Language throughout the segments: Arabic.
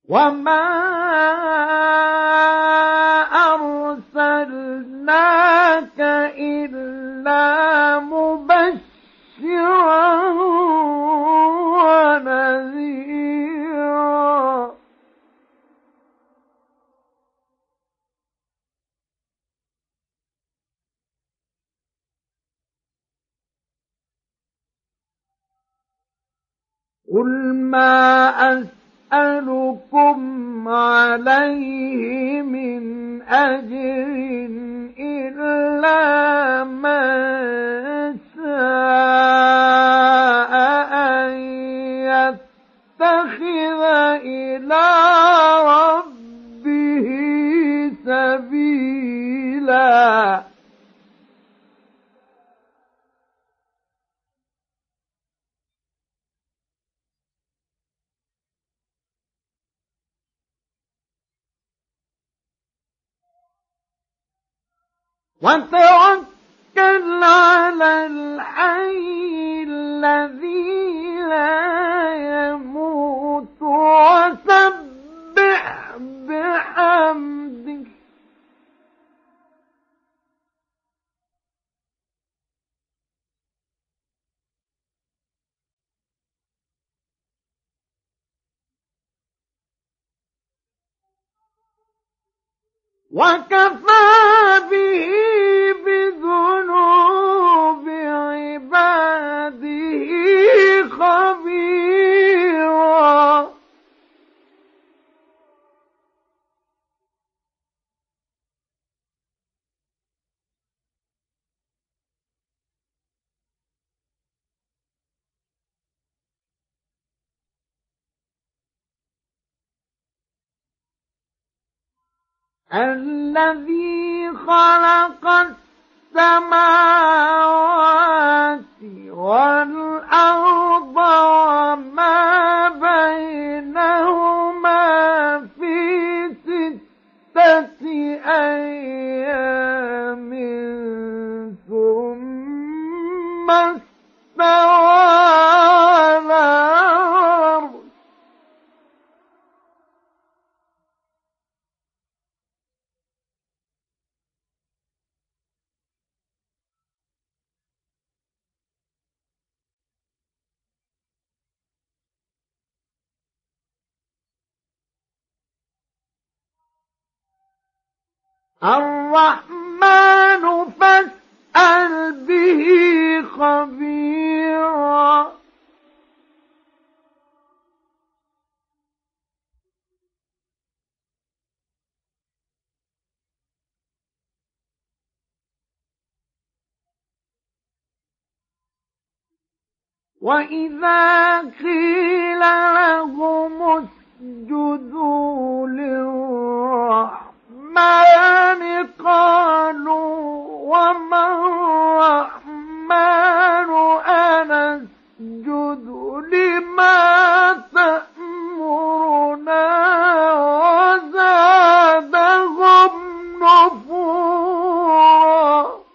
وما أرسلناك إلا مبشرا ونذيرا. قل ما أسألكم عليه من أجر إلا من شاء أن يتخذ إلى ربه سبيلا. وتوكل على الحي الذي لا يموت وسبح بحمده وكفى به بذنوب عباده خبيرا. الذي خلق السماوات والأرض وما بينهما في 6 أيام ثم استوى على العرش. الرحمن فاسأل به خبيرا. وإذا قيل لهم اسجدوا للرحمن قالوا وما الرحمن أنسجد لما تأمرنا وزادهم نفورا.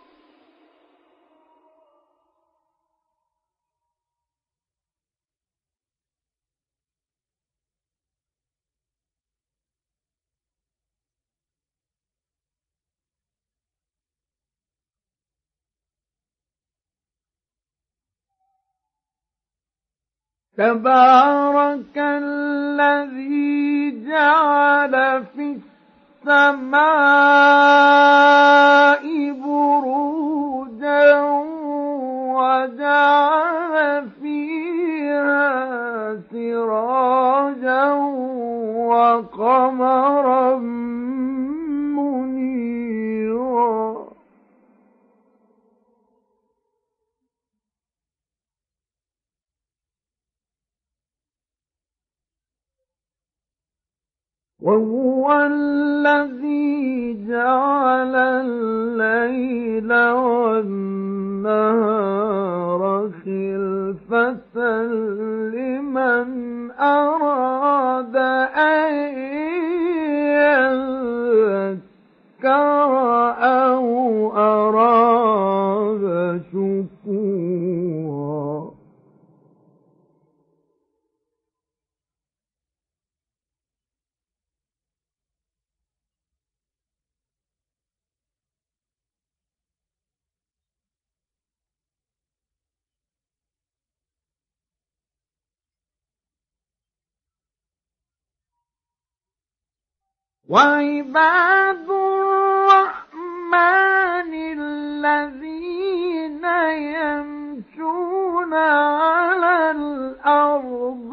تبارك الذي جعل في السماء بروجا وجعل فيها سراجا وقمرا منيرا. وهو الذي جعل الليل والنهار خلفة لمن أراد أن يذكر أو أراد شكورا. وعباد الرحمن الذين يمشون على الأرض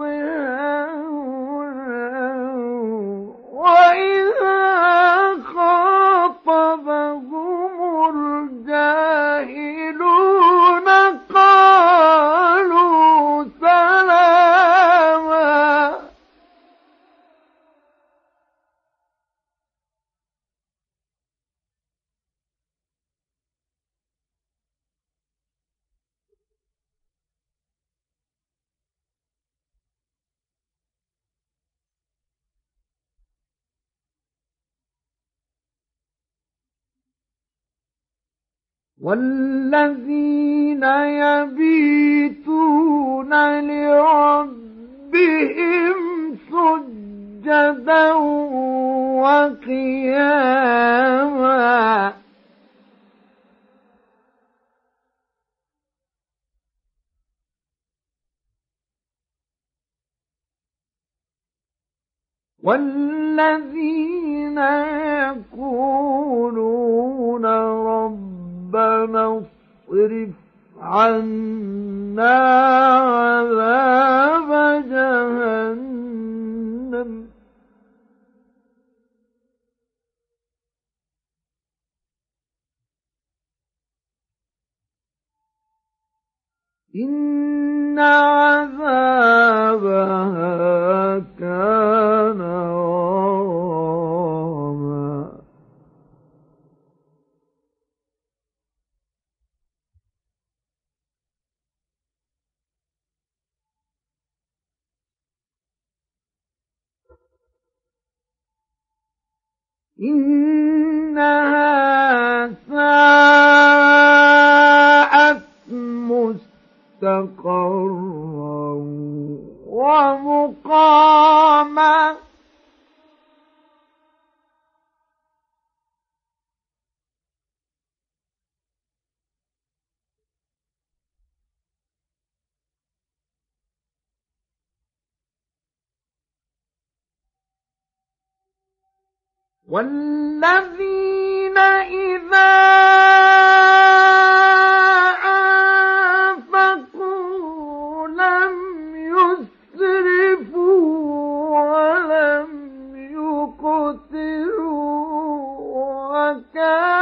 وإذا خاطبهم الجاهلون قالوا سلاما. والذين يبيتون لربهم سجدا وقياما والذين يقولون ربنا اصرف عنا عذاب جهنم إن عذابها كان غراما إنها ساءت مستقرا ومقاما والذين إذا أنفقوا لم يسرفوا ولم يقتروا وكانوا